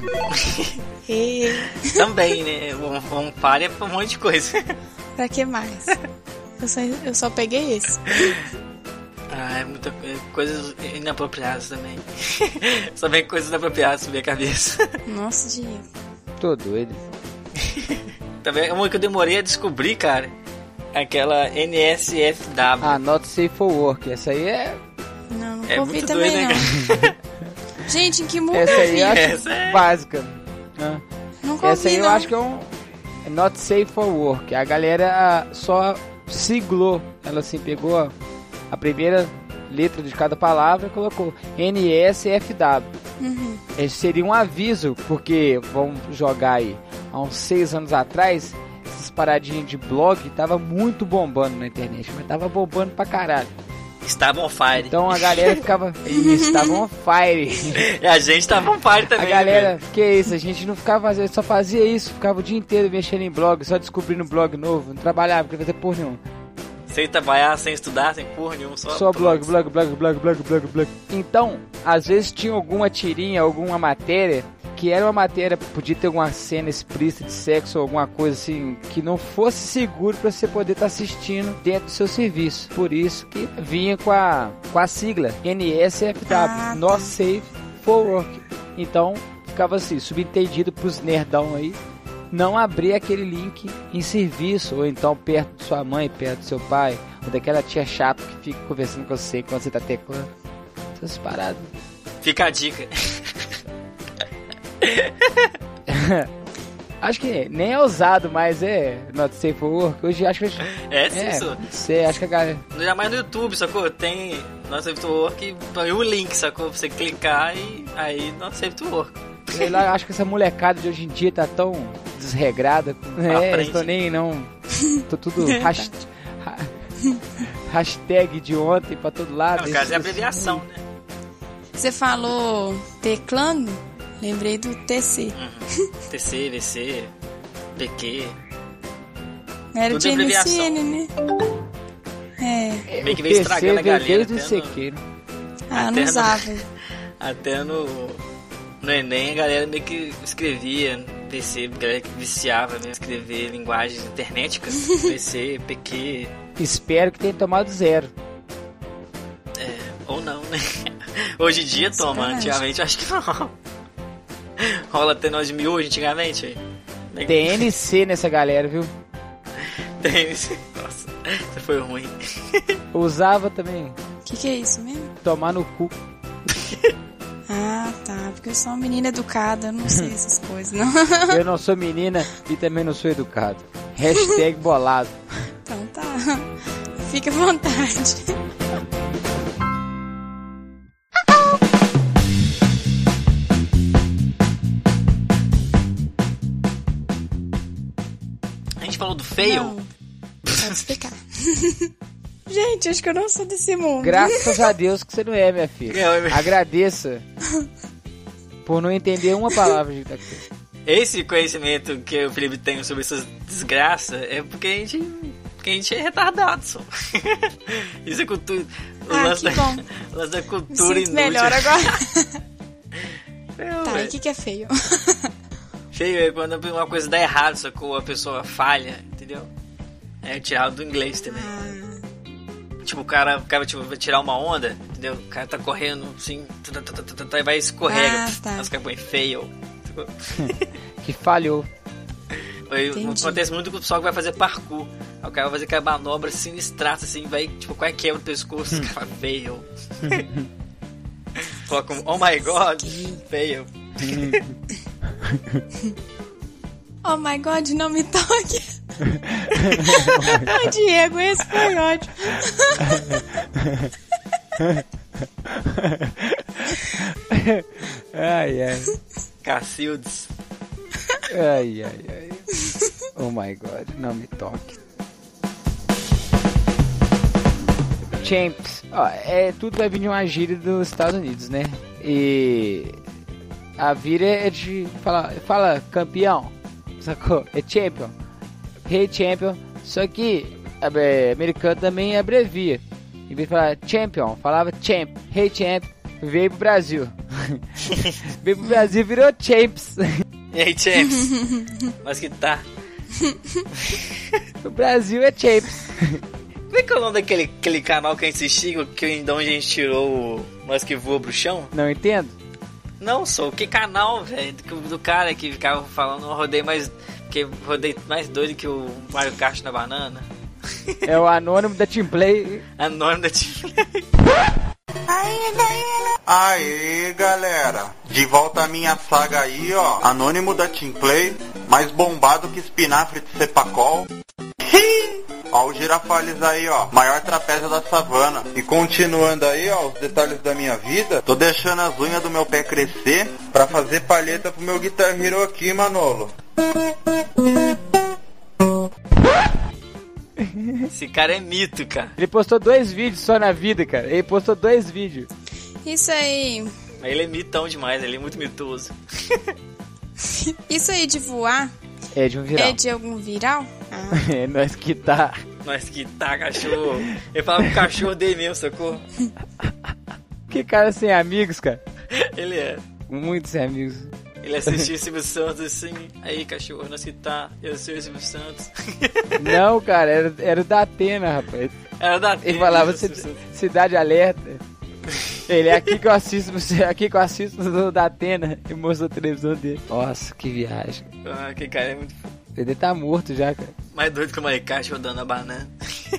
Também, né? On Fire é pra um monte de coisa. Pra que mais? Eu só peguei esse. É muita coisas inapropriadas também. Só vem coisas inapropriadas na minha cabeça. Nossa, Diego. Tô doido. Também uma que eu demorei a descobrir, cara. Aquela NSFW. Not Safe for Work. Essa aí é... Não ouvi também, doido, não. Né? Gente, em que mundo essa aí eu acho essa básica. Nunca essa ouvi, aí eu acho que é Not Safe for Work. A galera só siglou. Ela assim pegou a primeira letra de cada palavra e colocou NSFW. Esse seria um aviso, porque vamos jogar aí. Há uns 6 anos atrás, essas paradinhas de blog tava muito bombando na internet, mas tava bombando pra caralho. Estava on fire. Então a galera ficava... Isso, tava on fire. E a gente tava on fire também. A galera, que isso, a gente não ficava fazendo, só fazia isso, ficava o dia inteiro mexendo em blog, só descobrindo blog novo, não trabalhava, não queria fazer porra nenhuma. Sem trabalhar, sem estudar, sem porra nenhuma, só blog. Então, às vezes tinha alguma tirinha, alguma matéria, que era uma matéria, podia ter alguma cena explícita de sexo ou alguma coisa assim, que não fosse seguro pra você poder estar assistindo dentro do seu serviço. Por isso que vinha com a sigla NSFW, Not Safe for Work. Então, ficava assim, subentendido pros nerdão aí, não abrir aquele link em serviço, ou então perto de sua mãe, perto do seu pai, ou daquela tia chata que fica conversando com você quando você tá teclando. Essas paradas. Fica a dica. Acho que nem é usado, mas é Not Safe for Work. Hoje acho que... Você acha que a galera... Já mais no YouTube, sacou? Tem Not Safe for Work e um link, sacou? Pra você clicar e aí Not Safe for Work. Sei lá, acho que essa molecada de hoje em dia tá tão desregrada. Tô nem não. Tô tudo hashtag de ontem pra todo lado. No caso é abreviação, né? Você falou teclando? Lembrei do TC. TC, VC, PQ. Era de MSN, né? Meio que veio estragando a galera. Desde o CQ. Não usava. Até no Enem a galera meio que escrevia VC, a galera que viciava mesmo, escrever linguagens internéticas. VC, PQ. Espero que tenha tomado 0. Ou não, né? Hoje em dia toma, antigamente acho que não. Rola até nós de miojo antigamente. TNC nessa galera, viu? TNC. Nossa, isso foi ruim. Usava também. Que é isso mesmo? Tomar no cu. Ah, tá. Porque eu sou uma menina educada, eu não sei essas coisas, não. Eu não sou menina e também não sou educado. Hashtag bolado. Então tá. Fica à vontade. A gente falou do fail? Não. Pode explicar. Gente, acho que eu não sou desse mundo. Graças a Deus que você não é, minha filha. Agradeça por não entender uma palavra de daqui. Esse conhecimento que o Felipe tem sobre essas desgraças é porque a gente é retardado, só. Isso é cultura. O lance da cultura inútil. Melhor agora. Não, tá, e o que é feio? Feio é quando uma coisa dá errado, sacou? A pessoa falha, entendeu? É tirado do inglês também. Tipo, o cara tipo, vai tirar uma onda, entendeu? O cara tá correndo assim, e vai escorrega. Tá. Os caras põem fail. Que falhou. Acontece muito com o pessoal que vai fazer parkour. Aí o cara vai fazer aquela manobra sinistrata, assim, vai, tipo, quase quebra o pescoço. Os caras fail. Coloca um, oh my god, fail. Oh my god, não me toque. Ô Diego, esse foi ótimo. Ai, ai. Cacildes. Ai, ai, ai. Oh my god, não me toque. Champs. Ó, tudo vai vir de uma gíria dos Estados Unidos, né? E a vira é de fala campeão, sacou? É champion. Hey champion. Só que americano também abrevia. Em vez de falar champion, falava champ. Hey champ. Veio pro Brasil. Veio pro Brasil, virou champs. E aí, champs? Mas que tá. O Brasil é champs. Como é que é o nome daquele canal que a gente assistiu, de onde a gente tirou o Mas que Voa pro Chão? Não entendo. Não, sou. Que canal, velho? Do cara que ficava falando, rodei mais doido que o Mario Kart na banana. É o anônimo da Team Play. Anônimo da Team Play. Aê, galera. De volta à minha saga aí, ó. Anônimo da Team Play, mais bombado que espinafre de cepacol. Ó, o Girafales aí, ó, maior trapézio da savana. E continuando aí, ó, os detalhes da minha vida, tô deixando as unhas do meu pé crescer pra fazer palheta pro meu Guitar Hero aqui, Manolo. Esse cara é mito, cara. Ele postou 2 vídeos só na vida, cara. Ele postou 2 vídeos. Isso aí. Mas ele é mitão demais, ele é muito mitoso. Isso aí de voar... É de um viral. É de algum viral? Ah. É nós que tá. Nós que tá, cachorro. Ele falava com o cachorro dele mesmo, sacou? Que cara sem amigos, cara. Ele é. Muito sem amigos. Ele assistia o Silvio Santos assim. Aí, cachorro, nós que tá. Eu sou o Silvio Santos. Não, cara, era o da Atena, rapaz. Era da Atena. Ele falava Cidade Alerta. Ele é aqui que eu assisto do da Atena e mostrou a televisão dele. Nossa, que viagem. Ah, que cara é muito... Ele tá morto já, cara. Mais doido que o Maricate rodando a banana.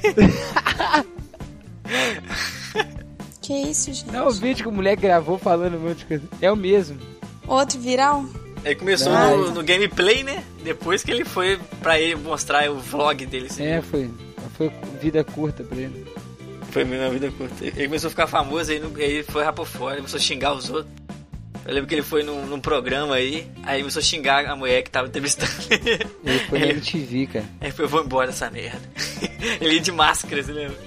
Que isso, gente? Não, o vídeo que o moleque gravou falando um monte de coisa. É o mesmo. Outro viral? Ele começou no gameplay, né? Depois que ele foi pra ele mostrar o vlog dele. Assim. É, foi vida curta pra ele. Foi uma vida curta. Ele começou a ficar famoso, aí foi rapor fora, ele começou a xingar os outros. Eu lembro que ele foi num programa aí começou a xingar a mulher que tava entrevistando ele. Ele foi na MTV, cara. Aí foi, eu vou embora dessa merda. Ele ia de máscara, você lembra?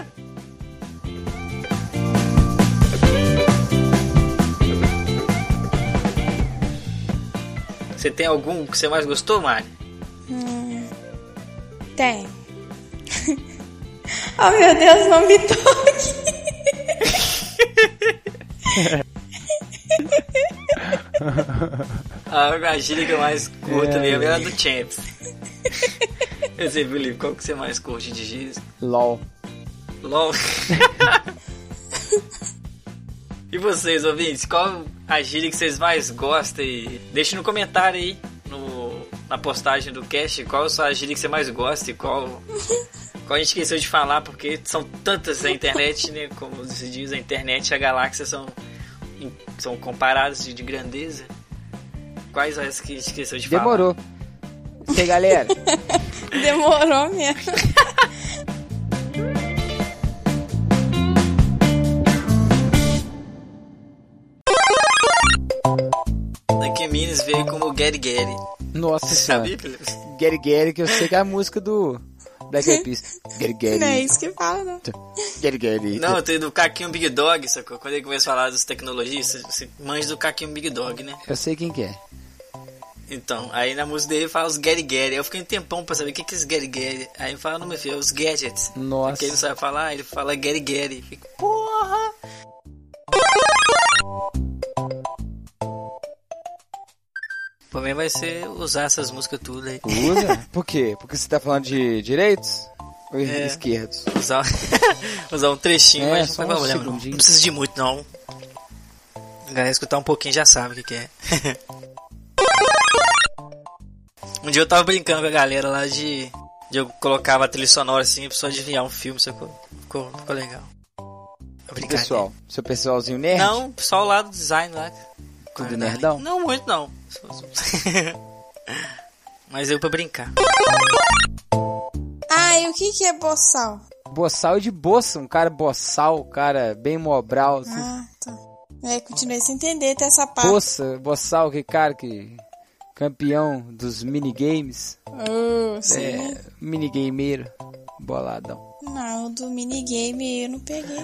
Você tem algum que você mais gostou, Mari? Tem. Oh, meu Deus, não me toque. A gíria que eu mais curto mesmo é a do Champs. Eu sei, Felipe, qual que você mais curte de gíria? LOL. LOL. E vocês, ouvintes, qual a gíria que vocês mais gostam? E deixe no comentário aí, na postagem do cast, qual a sua gíria que você mais gosta e qual a gente esqueceu de falar, porque são tantas na internet, né? Como se diz, a internet e a galáxia são comparadas de grandeza. Quais as que a gente esqueceu de Demorou. falar? Isso aí, galera. Demorou mesmo. Aqui em Minas veio como Gary Gary. Nossa senhora. Sabia, Felipe? Gary Gary, que eu sei que é a música do Black Eyed Peas. Gary Gary. Não é isso que fala, não. Gary Gary. Não, tem do Caquinho Big Dog, sacou? Quando ele começa a falar das tecnologias, você manja do Caquinho Big Dog, né? Eu sei quem que é. Então, aí na música dele fala os Gary Gary. Eu fiquei um tempão pra saber o que é esse Gary Gary. Aí ele fala, não, meu filho, é os gadgets. Nossa. Porque ele não sabe falar, ele fala Gary Gary. Fica, porra! O problema vai ser usar essas músicas tudo aí. Usa? Por quê? Porque você tá falando de direitos? Ou esquerdos? Usar um trechinho, mas só não tem um problema, não. segundinho. Não precisa de muito, não. A galera escutar um pouquinho já sabe o que é. Um dia eu tava brincando com a galera lá de eu colocava a trilha sonora assim, a pessoa adivinhar um filme, ficou legal. Pessoal, seu pessoalzinho nerd? Não, pessoal lá do design lá. Tudo nerdão? Não, muito não. Mas eu pra brincar. Ah, e o que é boçal? Boçal de boça, um cara boçal, um cara bem mobral, assim. Ah, tá. Continuei sem entender até essa parte. Boçal, que cara que... Campeão dos minigames. Sim. Minigameiro. Boladão. Não, do minigame eu não peguei.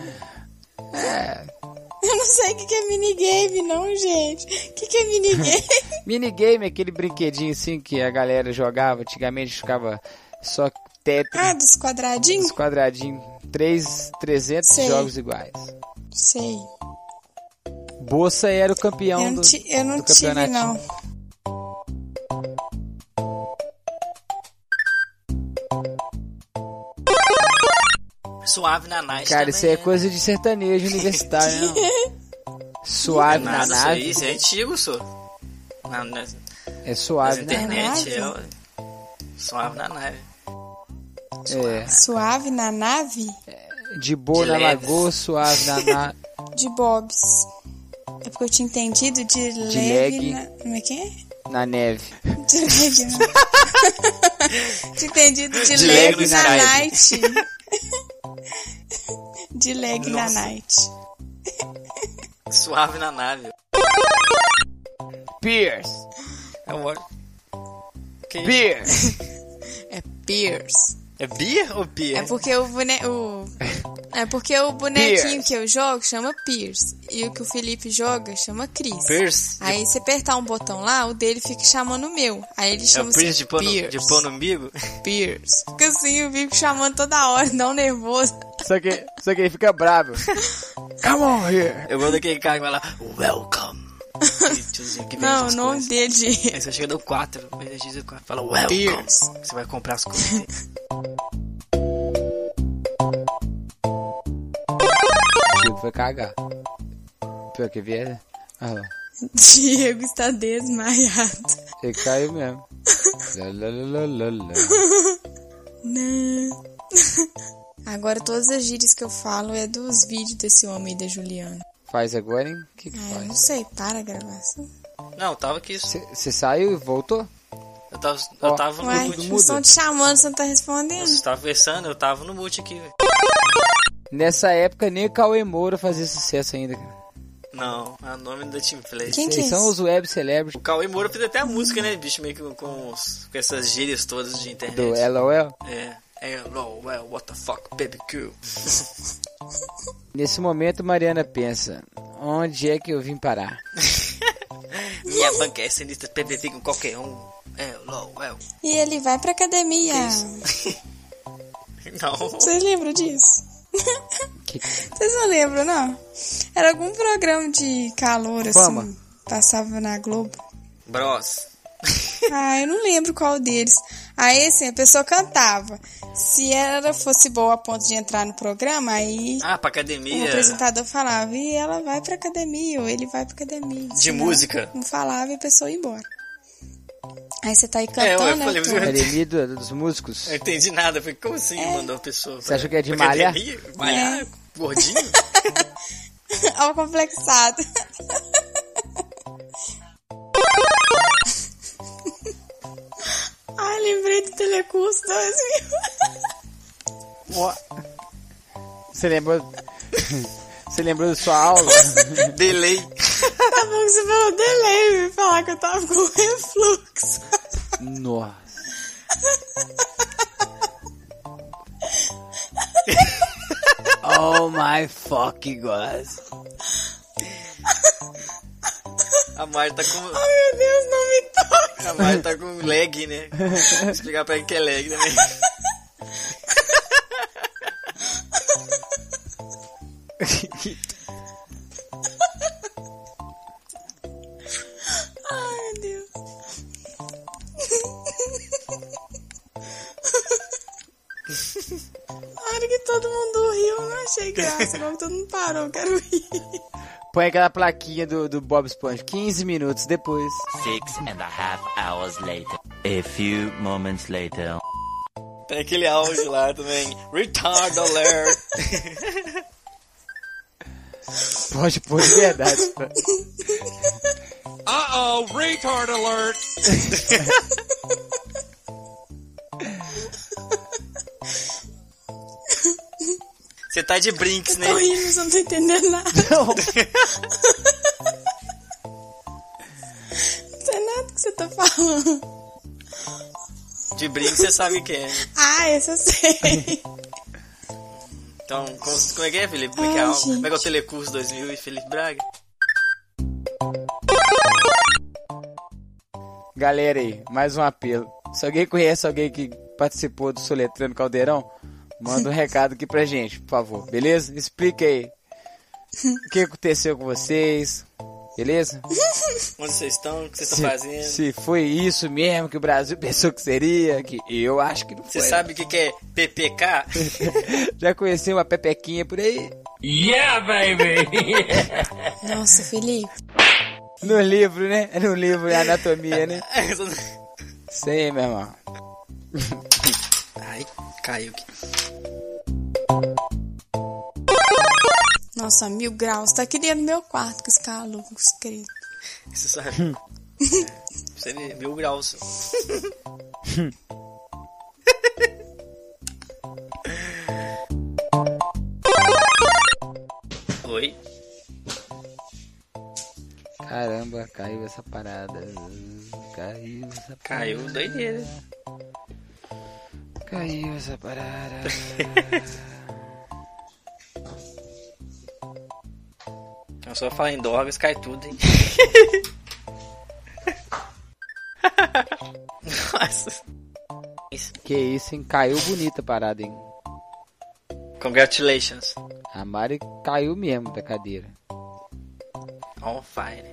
Eu não sei o que é minigame, não, gente. O que é minigame? Minigame é aquele brinquedinho assim que a galera jogava. Antigamente ficava só Tetris. Ah, dos quadradinhos? Dos quadradinhos. 300 Sei. jogos iguais. Sei. Boça era o campeão Eu não do tive, campeonato. não. Suave na night. Cara, também, isso aí é né? coisa de sertanejo universitário, não? Suave na Nada, nave. isso é antigo, só. É suave Na na internet, nave? Suave na nave. É. Suave na nave? De boa De na leves. lagoa, suave na nave. De bobs. É porque eu tinha entendido de leve leg. na... Como é que é? Na neve. De leg na... Tinha entendido de De leg leg no na Skype. night. De leg na Nossa. night. Suave na nave. Pierce. É um ótimo. Que Pierce. É Pierce. É beer ou beer? É porque o bonequinho que eu jogo chama Pierce. E o que o Felipe joga chama Chris. Pierce? Aí você apertar um botão lá, o dele fica chamando o meu. Aí ele É chama o Pierce de pão no umbigo? Pierce. Fica assim, eu fico chamando toda hora, não nervoso. Só que ele fica bravo. Come on here. Eu gosto daquele cara que vai lá, welcome. Aquele tiozinho que vende Não, o as nome coisas. dele Aí você chega no 4, fala welcome. Pierce. Você vai comprar as coisas. Diego foi cagar. Pior que vier. Ah lá. Diego está desmaiado. Ele caiu mesmo. Lalalala. Não. Agora todas as gírias que eu falo é dos vídeos desse homem da Juliana. Faz agora, hein? O que Ah, eu faz? não sei, para a gravação. Não, tava aqui. Você saiu e voltou? Eu tava no Uai, mute. eles estão te chamando, você não tá respondendo. Você tava conversando, eu tava no mute aqui, velho. Nessa época nem o Cauê Moura fazia sucesso ainda, cara. Não, é o nome da Team Play. Quem que é Eles são esse? os web celebrities O Cauê Moura fez até a música, né, bicho? Meio que com essas gírias todas de internet. do LOL. Well, what the fuck, baby cool. Nesse momento, Mariana pensa: onde é que eu vim parar? Minha banca é sinistra, PVV com qualquer um. Well. E ele vai pra academia. Não. Vocês lembram disso? Vocês não lembram, não? Era algum programa de calor, assim. Fama. Passava na Globo. Bros. Ah, eu não lembro qual deles. Aí, assim, a pessoa cantava. Se ela fosse boa a ponto de entrar no programa, aí pra academia. o apresentador falava, e ela vai pra academia, ou ele vai pra academia. De música. Não falava e a pessoa ia embora. Aí você tá aí cantando, eu falei, né? Academia dos músicos. Eu entendi nada. Eu falei, como assim mandou a pessoa? Você achou que é de malhar? Academia? Malhar? Gordinho? Olha o complexado. Ai, lembrei do Telecurso 2000. Você lembrou? Você lembrou da sua aula? Delay. Tá bom que você falou delay, me falar que eu tava com refluxo. Nossa. Oh my fucking God. A Mari tá com... Ai, meu Deus, não me toque. A Mari tá com lag, né? Vou explicar pra ele que é lag também. Ai, meu Deus. Na hora que todo mundo riu, eu não achei graça. Agora que todo mundo parou, eu quero rir. Põe aquela plaquinha do Bob Esponja. 15 minutos depois. 6.5 hours later. A few moments later. Tem aquele áudio lá também. Retard alert. Pode pôr de verdade. Uh-oh, retard alert. Você tá de brinks, né? Tô rindo, mas eu não tô entendendo nada. Não. Não sei nada que você tá falando. De brinks você sabe o que é. Ah, esse eu sei. Então, como é que é, Felipe? Como é que é, como é que é o Telecurso 2000 e Felipe Braga? Galera aí, mais um apelo. Se alguém conhece alguém que participou do Soletrando Caldeirão, manda um recado aqui pra gente, por favor, beleza? Explica aí o que aconteceu com vocês, beleza? Onde vocês estão? O que vocês estão fazendo? Se foi isso mesmo que o Brasil pensou que seria, que eu acho que não foi. Você sabe o que é PPK? Já conheci uma pepequinha por aí? Yeah, baby. Nossa, Felipe. No livro, né? No livro de anatomia, né? Isso aí, meu irmão. Ai, caiu aqui. Nossa, 1000 graus. Tá aqui dentro do meu quarto com esse calor, com esse querido. Você sabe? Você vê, 1000 graus. Oi? Caramba, caiu essa parada. Caiu doideira. Caiu essa parada. Eu só falar em drogas, cai tudo, hein? Nossa. Que isso, hein? Caiu bonita a parada, hein? Congratulations. A Mari caiu mesmo da cadeira. On fire.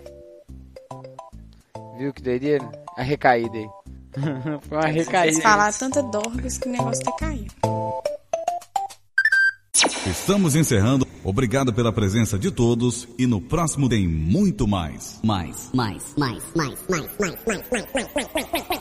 Viu que doideira? A recaída aí. Foi uma recaída. Falar tanta dorgas que o negócio até caiu. Estamos encerrando. Obrigado pela presença de todos. E no próximo tem muito mais. Mais.